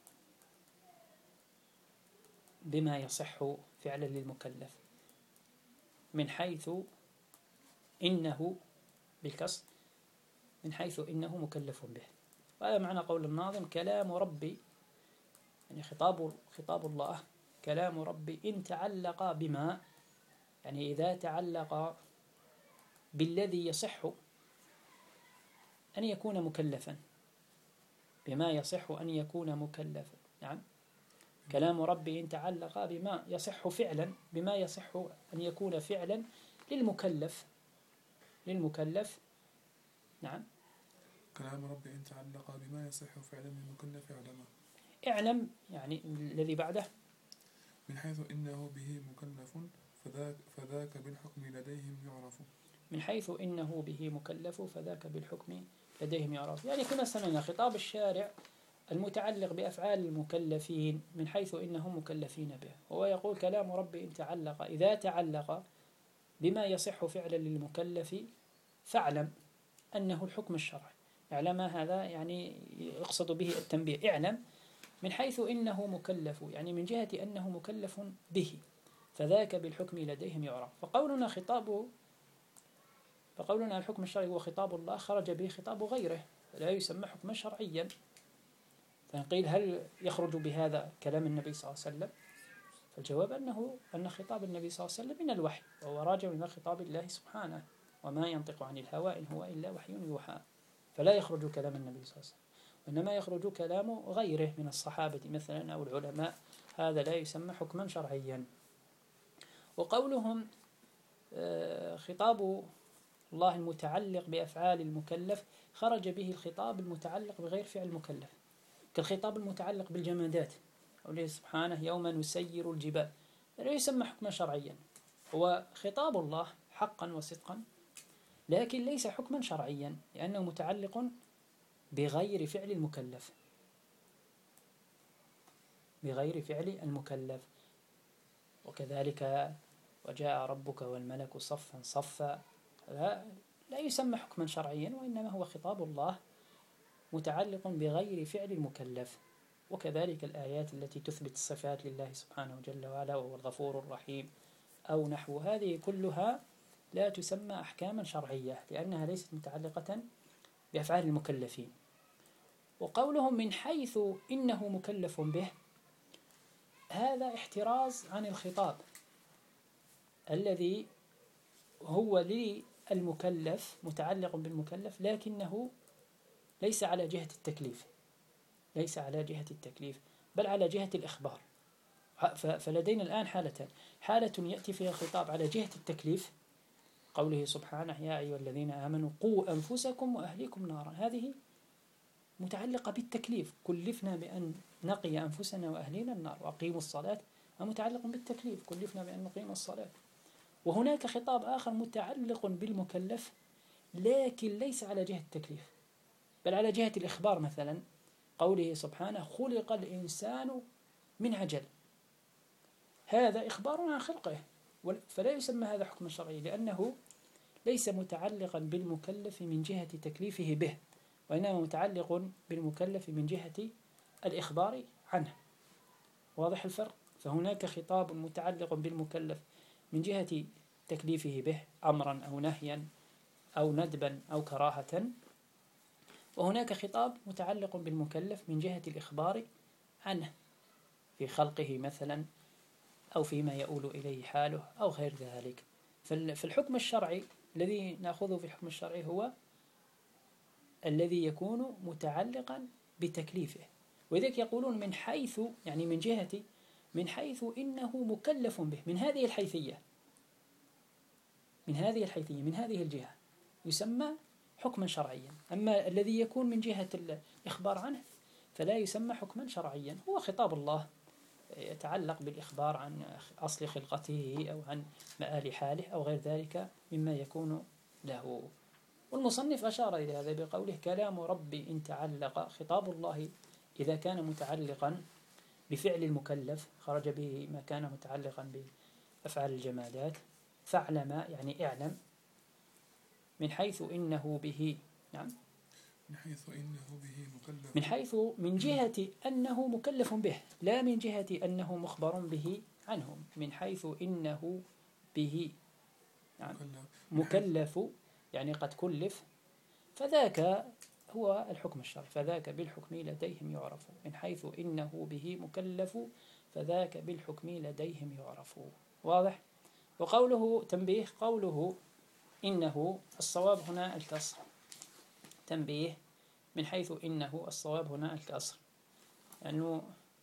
بما يصح فعلا للمكلف، من حيث إنه بالكسر، من حيث إنه مكلف به. وهذا معنى قول الناظم: كلام ربي، يعني خطاب خطاب الله، كلام ربي إن تعلق بما، يعني إذا تعلق بالذي يصح أن يكون مكلفا، بما يصح أن يكون مكلفا. نعم، كلام ربي إن تعلق بما يصح فعلا، بما يصح أن يكون فعلا للمكلف، للمكلف. نعم، كلام ربي إن تعلق بما يصح فعلا للمكلف علما. اعلم يعني الذي بعده: من حيث إنه به مكلف فذاك, فذاك بالحكم لديهم يعرف. من حيث إنه به مكلف فذاك بالحكم لديهم يعرف. يعني كما سمعنا خطاب الشارع المتعلق بأفعال المكلفين من حيث إنهم مكلفين به. هو يقول: كلام ربي إن تعلق، إذا تعلق بما يصح فعلا للمكلف فاعلم أنه الحكم الشرعي. اعلم هذا يعني يقصد به التنبيه. اعلم من حيث إنه مكلف، يعني من جهة أنه مكلف به، فذاك بالحكم لديهم يعرف. فقولنا خطاب فقولنا الحكم الشرعي هو خطاب الله، خرج به خطاب غيره، لا يسمى حكما شرعيا. فنقيل: هل يخرج بهذا كلام النبي صلى الله عليه وسلم؟ فالجواب أنه أن خطاب النبي صلى الله عليه وسلم من الوحي، وهو راجع من خطاب الله سبحانه، وما ينطق عن الهوى إن هو إلا وحي يوحى. فلا يخرج كلام النبي صلى الله عليه وسلم، وإنما يخرج كلام غيره من الصحابة مثلا أو العلماء، هذا لا يسمى حكما شرعيا. وقولهم خطاب الله المتعلق بأفعال المكلف خرج به الخطاب المتعلق بغير فعل المكلف، كالخطاب المتعلق بالجمادات، قوله سبحانه: يوم نسير الجبال، لا يسمى حكما شرعيا. هو خطاب الله حقا وصدقا، لكن ليس حكما شرعيا، لأنه متعلق بغير فعل المكلف، بغير فعل المكلف. وكذلك: وجاء ربك والملك صفا صفا، لا, لا يسمى حكما شرعيا، وإنما هو خطاب الله متعلق بغير فعل المكلف. وكذلك الآيات التي تثبت الصفات لله سبحانه جل وعلا، وهو الغفور الرحيم أو نحو هذه كلها لا تسمى أحكاما شرعية، لأنها ليست متعلقة بأفعال المكلفين. وقولهم من حيث إنه مكلف به، هذا احتراز عن الخطاب الذي هو للمكلف، متعلق بالمكلف، لكنه ليس على جهة التكليف، ليس على جهة التكليف بل على جهة الإخبار. فلدينا الآن حالتان: حالة يأتي فيها الخطاب على جهة التكليف، قوله سبحانه: يا أيها الذين آمنوا قوا أنفسكم وأهليكم نارا، هذه متعلقة بالتكليف، كلفنا بأن نقي أنفسنا وأهلينا النار، وأقيموا الصلاة، متعلق بالتكليف، كلفنا بأن نقيم الصلاة. وهناك خطاب آخر متعلق بالمكلف لكن ليس على جهة التكليف بل على جهة الإخبار، مثلا قوله سبحانه: خلق الإنسان من عجل، هذا إخبار عن خلقه، فلا يسمى هذا حكما شرعي، لأنه ليس متعلقا بالمكلف من جهة تكليفه به، وإنما متعلق بالمكلف من جهة الإخبار عنه. واضح الفرق؟ فهناك خطاب متعلق بالمكلف من جهة تكليفه به أمرا أو نهيا أو ندبا أو كراهة، وهناك خطاب متعلق بالمكلف من جهة الإخبار عنه في خلقه مثلا، أو فيما يؤول إليه حاله أو غير ذلك. فالحكم الشرعي الذي نأخذه في الحكم الشرعي هو الذي يكون متعلقا بتكليفه. وذلك يقولون من حيث، يعني من جهة، من حيث إنه مكلف به، من هذه الحيثية، من هذه الحيثية من هذه الجهة يسمى حكما شرعيا. أما الذي يكون من جهة الإخبار عنه فلا يسمى حكما شرعيا، هو خطاب الله يتعلق بالإخبار عن أصل خلقته أو عن مآل حاله أو غير ذلك مما يكون له. والمصنف أشار إلى هذا بقوله: كلام ربي إن تعلق، خطاب الله إذا كان متعلقا بفعل المكلف خرج به ما كان متعلقا أفعال الجمادات. فاعلم يعني اعلم، من حيث إنه به، نعم، من حيث إنه به مكلف، من حيث من جهة أنه مكلف به، لا من جهة أنه مخبر به عنه، من حيث إنه به، نعم، مكلف يعني قد كلف، فذاك هو الحكم الشرعي، فذاك بالحكم لديهم يعرف، من حيث إنه به مكلف فذاك بالحكم لديهم يعرف. واضح؟ وقوله تنبيه، قوله إنه الصواب هنا الكسر، تنبيه من حيث إنه الصواب هنا الكسر، لأنه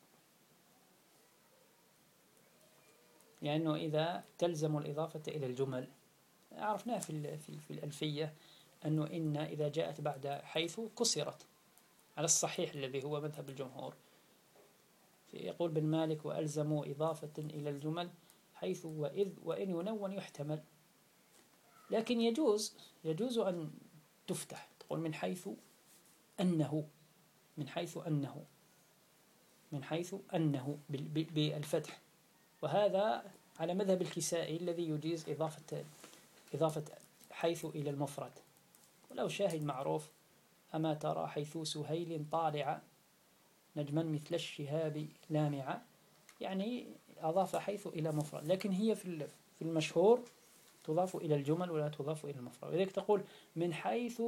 لأنه إذا تلزم الإضافة إلى الجمل، عرفناه في في الألفية أنه إن إذا جاءت بعد حيث كسرت على الصحيح الذي هو مذهب الجمهور. يقول بن مالك: وألزموا إضافة إلى الجمل حيث وإذ وإن ينون يحتمل. لكن يجوز يجوز أن تفتح، تقول من حيث أنه، من حيث أنه، من حيث أنه بالفتح، وهذا على مذهب الكسائي الذي يجيز إضافة إضافة حيث إلى المفرد. ولو شاهد معروف: أما ترى حيث سهيل طالع نجما مثل الشهاب لامع، يعني أضاف حيث إلى مفرد، لكن هي في في المشهور تضاف إلى الجمل ولا تضاف إلى المفرد. ولذلك تقول من حيث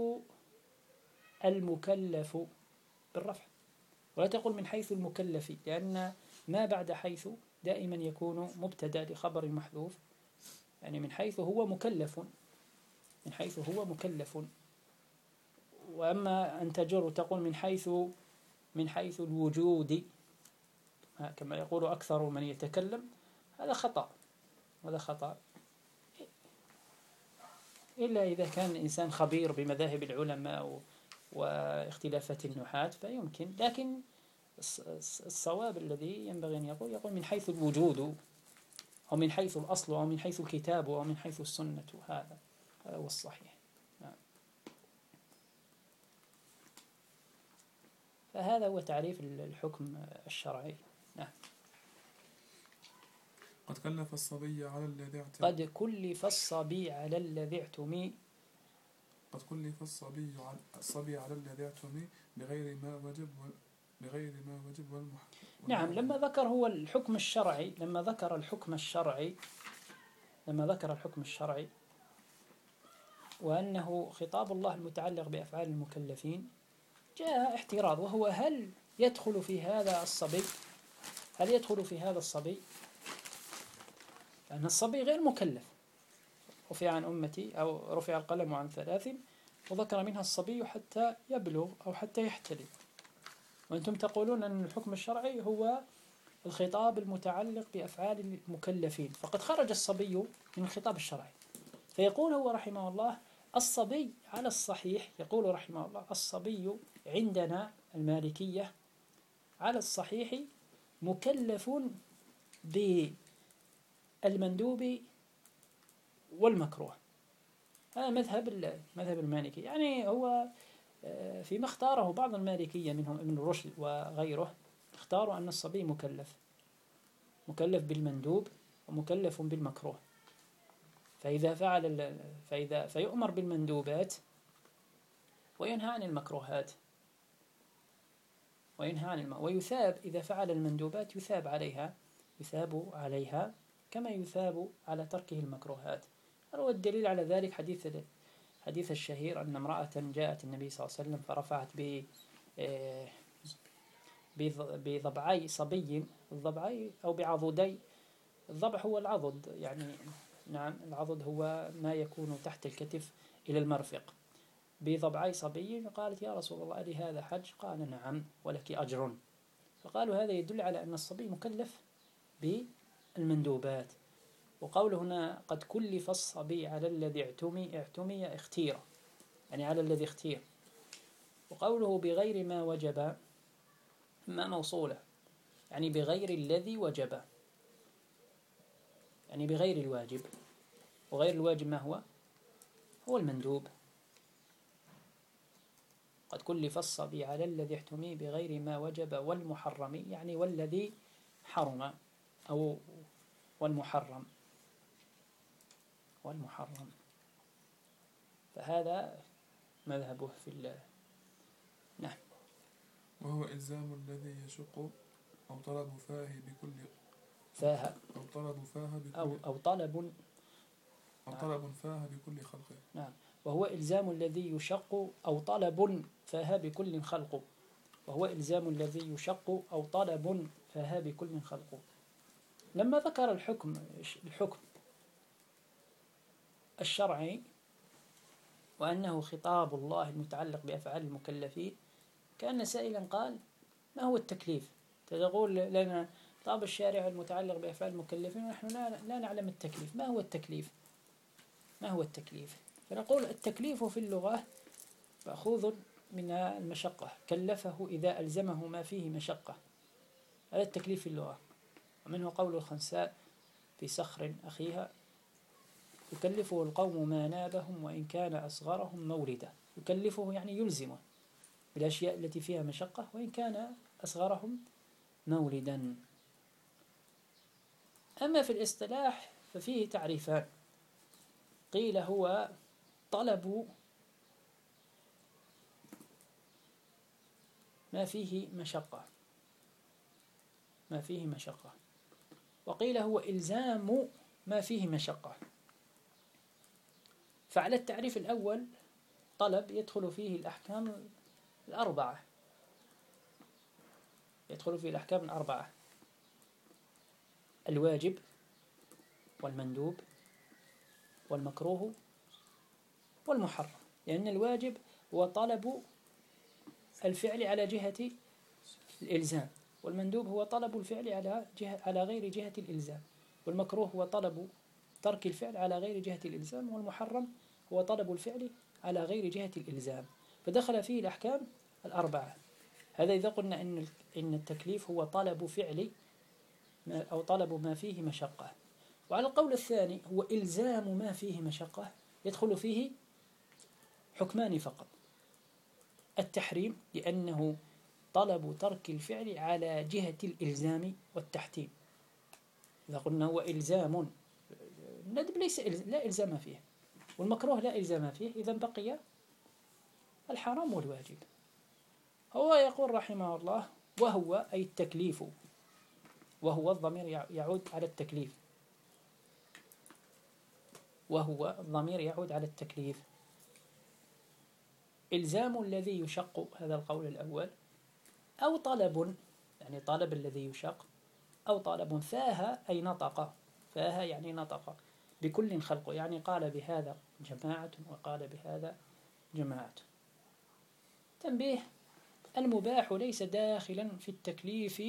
المكلف بالرفع، ولا تقول من حيث المكلف، لأن ما بعد حيث دائما يكون مبتدأ لخبر محذوف، يعني من حيث هو مكلف، من حيث هو مكلف. وأما أن تجر تقول من حيث من حيث الوجود كما يقول أكثر من يتكلم، هذا خطأ، هذا خطأ، إلا إذا كان الإنسان خبير بمذاهب العلماء واختلافات النحاة فيمكن. لكن الصواب الذي ينبغي أن يقول يقول من حيث الوجود، أو من حيث الأصل، أو من حيث الكتاب، أو من حيث السنة. هذا هو الصحيح. نعم. فهذا هو تعريف الحكم الشرعي. نعم. قد كلف الصبي على الذي اعتمي، قد كلف الصبي على الذي اعتمي، قد كلف الصبي على الصبي على الذي اعتمي بغير ما وجب بغير ما وجب والمح. نعم. لما ذكر هو الحكم الشرعي، لما ذكر الحكم الشرعي لما ذكر الحكم الشرعي وأنه خطاب الله المتعلق بأفعال المكلفين، جاء احتراض، وهو هل يدخل في هذا الصبي هل يدخل في هذا الصبي لأن الصبي غير مكلف. رفع عن أمتي أو رفع القلم عن ثلاث وذكر منها الصبي حتى يبلغ أو حتى يحتلم، وأنتم تقولون أن الحكم الشرعي هو الخطاب المتعلق بأفعال المكلفين، فقد خرج الصبي من الخطاب الشرعي. فيقول هو رحمه الله: الصبي على الصحيح، يقول رحمه الله: الصبي عندنا المالكية على الصحيح مكلف بالمندوب والمكروه. هذا مذهب مذهب المالكي، يعني هو فيما اختاره بعض المالكية منهم ابن رشد وغيره، اختاروا أن الصبي مكلف مكلف بالمندوب ومكلف بالمكروه. فإذا فعل فإذا فيؤمر بالمندوبات وينهى عن المكروهات، وينهى عن الم... ويثاب إذا فعل المندوبات، يثاب عليها يثاب عليها كما يثاب على تركه المكروهات. هو الدليل على ذلك حديث حديث الشهير أن امرأة جاءت النبي صلى الله عليه وسلم فرفعت ب بضبعي صبي، الضبعي أو بعضدي، الضبع هو العضد، يعني نعم العضد هو ما يكون تحت الكتف إلى المرفق، بضبعي صبي. قالت: يا رسول الله ألي هذا حج؟ قال: نعم ولك أجر. فقالوا هذا يدل على أن الصبي مكلف بالمندوبات. وقوله هنا: قد كلف الصبي على الذي اعتمي، اعتمي اختير، يعني على الذي اختير. وقوله بغير ما وجب، ما موصولة، يعني بغير الذي وجب، يعني بغير الواجب. وغير الواجب ما هو؟ هو المندوب. قد كلف الصبي على الذي احتمي بغير ما وجب والمحرم، يعني والذي حرم أو والمحرم. والمحرم. فهذا مذهبه في الله. نعم. وهو إلزام الذي يشق أو طلب فاه بكل فاه أو طلب فاه بكل أو, أو طلب أو طلب فاه بكل خلقه. نعم. وهو إلزام الذي يشق أو طلب فاه بكل خلق. وهو إلزام الذي يشق أو طلب فاه بكل خلق. لما ذكر الحكم الحكم الشرعي وأنه خطاب الله المتعلق بأفعال المكلفين، كان سائلا قال: ما هو التكليف؟ تقول لنا خطاب الشارع المتعلق بأفعال المكلفين ونحن لا, لا نعلم التكليف. ما هو التكليف؟ ما هو التكليف؟ فنقول: التكليف في اللغة مأخوذ من المشقة، كلفه إذا ألزمه ما فيه مشقة. هذا التكليف في اللغة. ومنه قول الخنساء في صخر أخيها: يكلفه القوم ما نابهم وإن كان أصغرهم موردا. يكلفه يعني يلزمه بالأشياء التي فيها مشقة وإن كان أصغرهم موردا. أما في الاصطلاح ففيه تعريفان. قيل هو طلب ما فيه مشقة ما فيه مشقة وقيل هو إلزام ما فيه مشقة. فعلى التعريف الأول طلب يدخل فيه الأحكام الأربعة يدخل فيه الأحكام الأربعة: الواجب والمندوب والمكروه والمحرم. لأن الواجب هو طلب الفعل على جهة الإلزام، والمندوب هو طلب الفعل على جهة على غير جهة الإلزام، والمكروه هو طلب ترك الفعل على غير جهة الإلزام، والمحرم هو طلب الفعل على غير جهة الإلزام. فدخل فيه الأحكام الأربعة. هذا إذا قلنا إن إن التكليف هو طلب فعل أو طلب ما فيه مشقة. وعلى القول الثاني هو إلزام ما فيه مشقة، يدخل فيه حكمان فقط: التحريم لأنه طلب ترك الفعل على جهة الإلزام والتحتيم. إذا قلنا هو إلزام، الندب ليس لا إلزام فيه، والمكروه لا إلزام فيه، إذا بقي الحرام والواجب. هو يقول رحمه الله: وهو أي التكليف، وهو الضمير يعود على التكليف، وهو الضمير يعود على التكليف. إلزام الذي يشق، هذا القول الأول، أو طلب يعني طلب الذي يشق، أو طلب فاه أي نطق، فاه يعني نطق بكل خلق، يعني قال بهذا جماعة وقال بهذا جماعة. تنبيه: المباح ليس داخلا في التكليف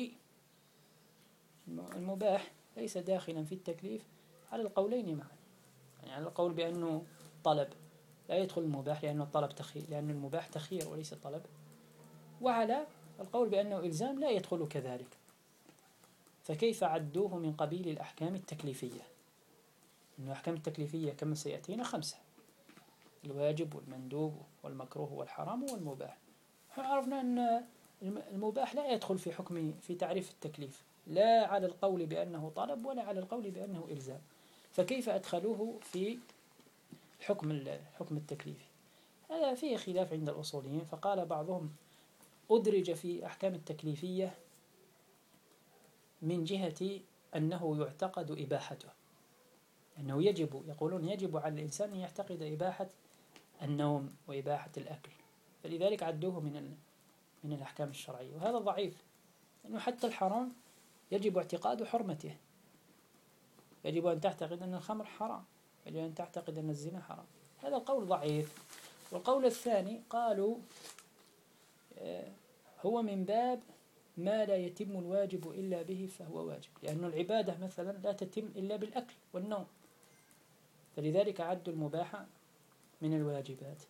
المباح ليس داخلا في التكليف على القولين معا. يعني على القول بأنه طلب لا يدخل المباح لأنه الطلب تخيير، لأن المباح تخيير وليس طلب، وعلى القول بأنه إلزام لا يدخل كذلك. فكيف عدوه من قبيل الأحكام التكليفية؟ إن الأحكام التكليفية كما سيأتينا خمسة: الواجب والمندوب والمكروه والحرام والمباح. عرفنا أن المباح لا يدخل في حكم في تعريف التكليف، لا على القول بأنه طلب ولا على القول بأنه إلزام. فكيف أدخلوه في حكم الحكم التكليفي؟ هذا فيه خلاف عند الأصوليين. فقال بعضهم: أدرج في أحكام التكليفية من جهة أنه يعتقد إباحته، أنه يجب يقولون يجب على الإنسان أن يعتقد إباحة النوم وإباحة الأكل، فلذلك عدوه من من الأحكام الشرعية. وهذا ضعيف، لأنه حتى الحرام يجب اعتقاد حرمته. يجب أن تعتقد أن الخمر حرام، يجب أن تعتقد أن الزنا حرام. هذا القول ضعيف. والقول الثاني قالوا هو من باب ما لا يتم الواجب إلا به فهو واجب، لأن العبادة مثلا لا تتم إلا بالأكل والنوم، فلذلك عدوا المباح من الواجبات.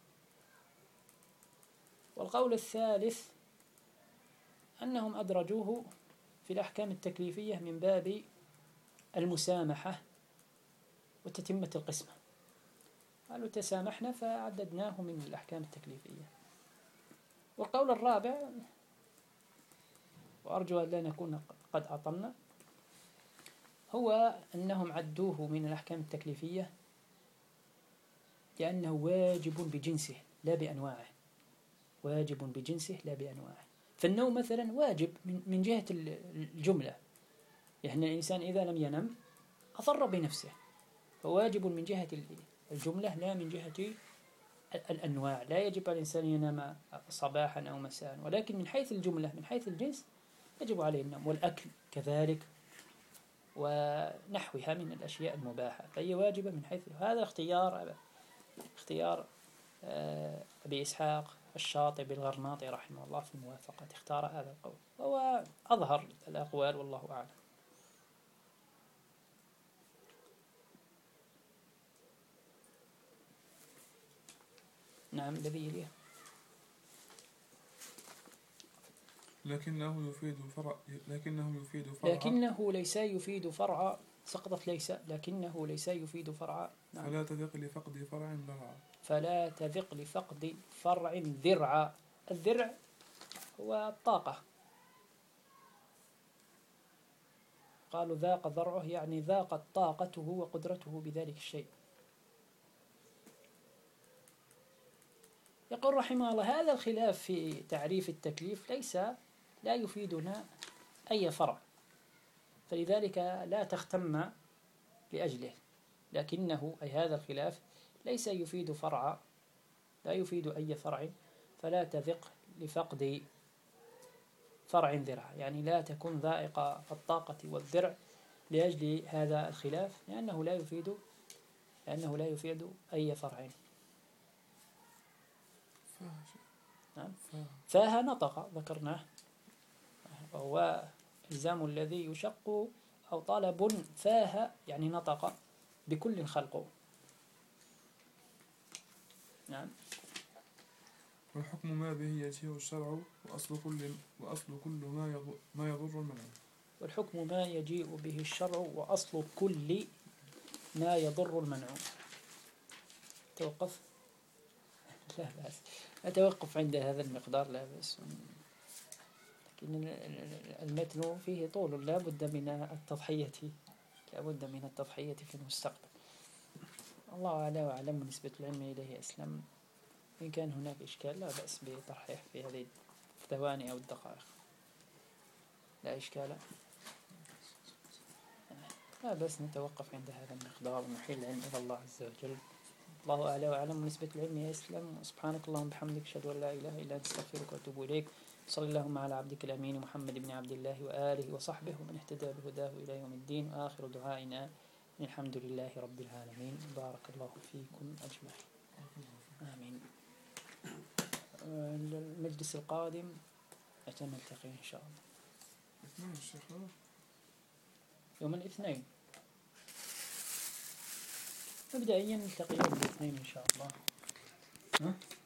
والقول الثالث أنهم أدرجوه في الأحكام التكليفية من باب المسامحة وتتمة القسمة، قالوا تسامحنا فعددناه من الأحكام التكليفية. والقول الرابع، وأرجو أن لا نكون قد أطلنا، هو أنهم عدوه من الأحكام التكليفية لأنه واجب بجنسه لا بأنواعه، واجب بجنسه لا بأنواعه. فالنوم مثلا واجب من جهة الجملة، يعني الإنسان إذا لم ينم أضر بنفسه، فواجب من جهة الجملة لا من جهة الأنواع. لا يجب على الإنسان ينام صباحا أو مساء، ولكن من حيث الجملة من حيث الجنس يجب عليه النوم، والأكل كذلك ونحوها من الأشياء المباحة، فهي واجبة من حيث هذا. اختيار اختيار أبي إسحاق الشاطبي الغرناطي رحمه الله في الموافقة، اختار هذا القول وهو أظهر الأقوال والله أعلم. نعم الذي يليه. لكنه يفيد فرع لكنه يفيد فرع لكنه ليس يفيد فرع سقطت ليس لكنه ليس يفيد فرع. نعم. فلا تذق لفقد فرع ذرعا فلا تذق لفقد فرع ذرعا. الذرع هو الطاقة، قالوا ذاق ذرعه يعني ذاقت طاقته وقدرته بذلك الشيء. يقول رحمه الله هذا الخلاف في تعريف التكليف ليس لا يفيدنا أي فرع، فلذلك لا تختم لأجله، لكنه أي هذا الخلاف ليس يفيد فرع لا يفيد أي فرع، فلا تذق لفقد فرع ذرع، يعني لا تكون ذائق الطاقة والذرع لأجل هذا الخلاف، لأنه لا يفيد لأنه لا يفيد أي فرع. نعم. فاها نطق ذكرناه، وهو الزام الذي يشق أو طلب فاها يعني نطق بكل خلقه. نعم. والحكم ما به يجيء الشرع وأصل كل وأصل كل ما يضر ما يضر المنع. والحكم ما يجيء به الشرع وأصل كل ما يضر المنع. توقف. لا بأس أتوقف عند هذا المقدار لا بأس، لكن المتن فيه طول لا بد من التضحية لا بد من التضحية في المستقبل. الله أعلى وأعلم، نسبة العلم إليه أسلم. إن كان هناك إشكال لا بأس بطرحه في هذه الثواني أو الدقائق، لا إشكال، لا بس نتوقف عند هذا المقدار ونحيل العلم إلى الله عز وجل. الله أعلى وأعلم، نسبة العلم يسلم. سبحانك اللهم وبحمدك أشهد أن لا إله إلا أنت أستغفرك وأتوب إليك. صلى اللهم على عبدك الأمين محمد بن عبد الله وآله وصحبه ومن اهتدى بهداه إلى يوم الدين. وآخر دعائنا الحمد لله رب العالمين. بارك الله فيكم أجمعين. آمين. المجلس القادم متى نلتقي إن شاء الله؟ يوم الاثنين مبدئيا نلتقي يوم الاثنين إن شاء الله. ها؟